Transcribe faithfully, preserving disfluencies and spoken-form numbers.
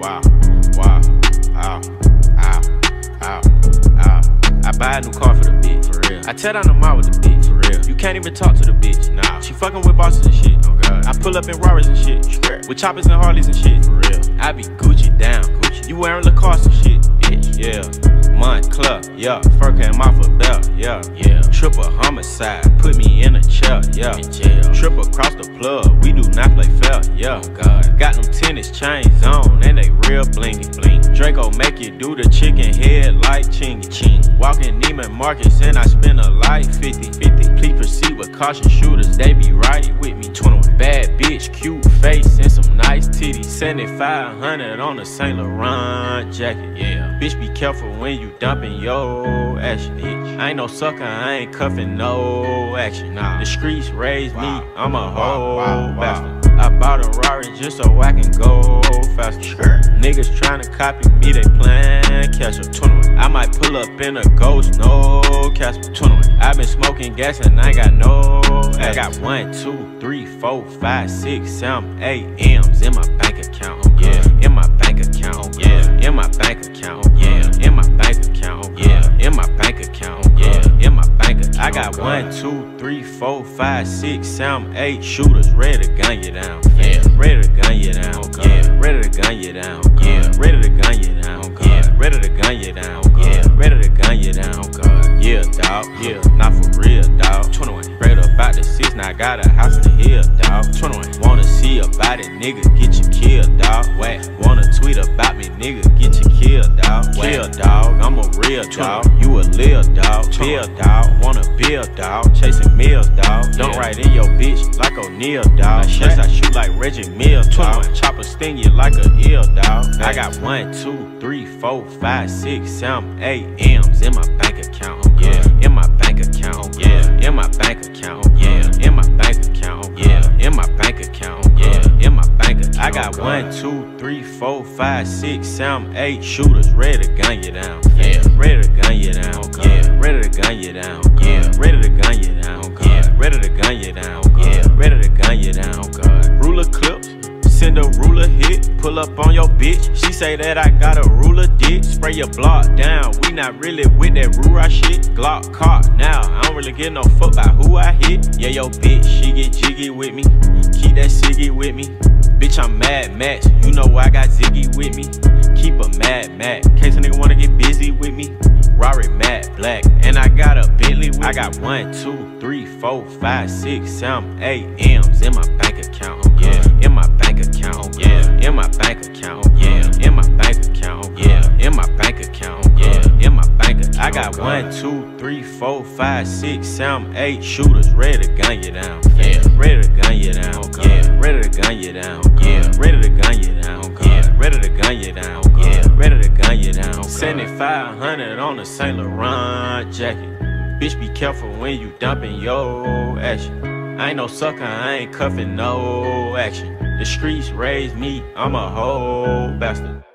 wow, wow, ow, ow, ow, ow. I buy a new car for the bitch, for real. I tear down the mall with the bitch, for real. You can't even talk to the bitch, nah. She fucking with bosses and shit, oh god. I pull up in Rarers and shit, Strap. With choppers and Harleys and shit, for real. I be Gucci down, Gucci. You wearing Lacoste and shit, bitch, yeah. Montclair, yeah. Fur came off a belt, yeah, yeah. Triple homicide, put me in a chair, yeah. In jail. Triple across the plug, we do not play fair, yeah. Oh god. Got them tennis chains on, and they real blingy, bling. Draco make you do the chicken head like chingy, ching. Walking Neiman Marcus and I spend a life fifty, fifty. Please proceed with caution, shooters, they be right with me. twenty-one. Bad bitch, cute face and some nice titties. seventy-five hundred on a Saint Laurent jacket, yeah. Bitch, be careful when you dumping your action, bitch. I ain't no sucker, I ain't cuffing no action, nah. The streets raised wow. me, I'm a whole wow, wow, bastard. Wow. I bought a Rari just so I can go faster. Sure. Niggas tryna copy me, they playin' catch up. twenty-one. I might pull up in a ghost, no Casper. twenty-one. I been smoking gas and I ain't got no I got one, two, three, four, five, six, seven, eight M's in my bank account, yeah. In my bank account, yeah. In my bank account, yeah. In my bank account, yeah. In my bank account, yeah. In my bank account. I got one, two, three, four, five, six, seven, eight shooters ready to gun you down, yeah. Ready to gun you down, yeah. Ready to gun you down, yeah. Ready to gun you down, yeah. Ready to gun you down, yeah. Ready to gun you down, God. Yeah, dawg, yeah, not for real, dawg. twenty-one. Straight up out the six, now I got a house in the hill, dawg. twenty-one. Wanna see about it, nigga, get you killed, dawg. Whack. Wanna tweet about me, nigga, get you killed, dawg. Kill, dawg, I'm a real dawg. You a lil dawg, bill dawg. Wanna build, dawg, chasing meals, dawg. Don't write in your bitch like O'Neal, dawg. Yes, I shoot like Reggie Mills, dawg. Chopper sting you like a eel, dawg. I got one, two, three, four, five, six, seven, eight M's in my bank account, yeah. In my bank account, yeah. In my bank account, yeah. In my bank account, yeah. In my bank account, yeah. In my bank account. I got one, two, three, four, five, six, seven, eight shooters ready to gun you down, yeah. Ready to gun you down, yeah. Ready to gun you down, yeah. Ready to gun you down, yeah. Ready to gun you down, yeah. Ready to gun you down, God. Ruler clips. Send a ruler hit, pull up on your bitch. She say that I got a ruler dick. Spray your block down, we not really with that Rura shit. Glock caught now, I don't really give no fuck about who I hit. Yeah, yo bitch, she get jiggy with me. Keep that ciggy with me. Bitch, I'm Mad Max, you know I got Ziggy with me. Keep a Mad Max, in case a nigga wanna get busy with me. Rari matte black, and I got a Bentley with I got one, two, three, four, five, six, seven, eight M's in my bank account, yeah. In my bank account, yeah. In my bank account, yeah. In my bank account, yeah. In my bank account, yeah. In my bank account. I got one, two, three, four, five, six, seven, eight shooters ready to gun you down, yeah. Ready to gun you down, yeah. Ready to gun you down, yeah. Ready to gun you down, yeah. Ready to gun you down, yeah. Ready to gun you down. seventy-five hundred on a Saint Laurent jacket. Bitch, be careful when you dumping your action. I ain't no sucker, I ain't cuffing no action. The streets raised me, I'm a whole bastard.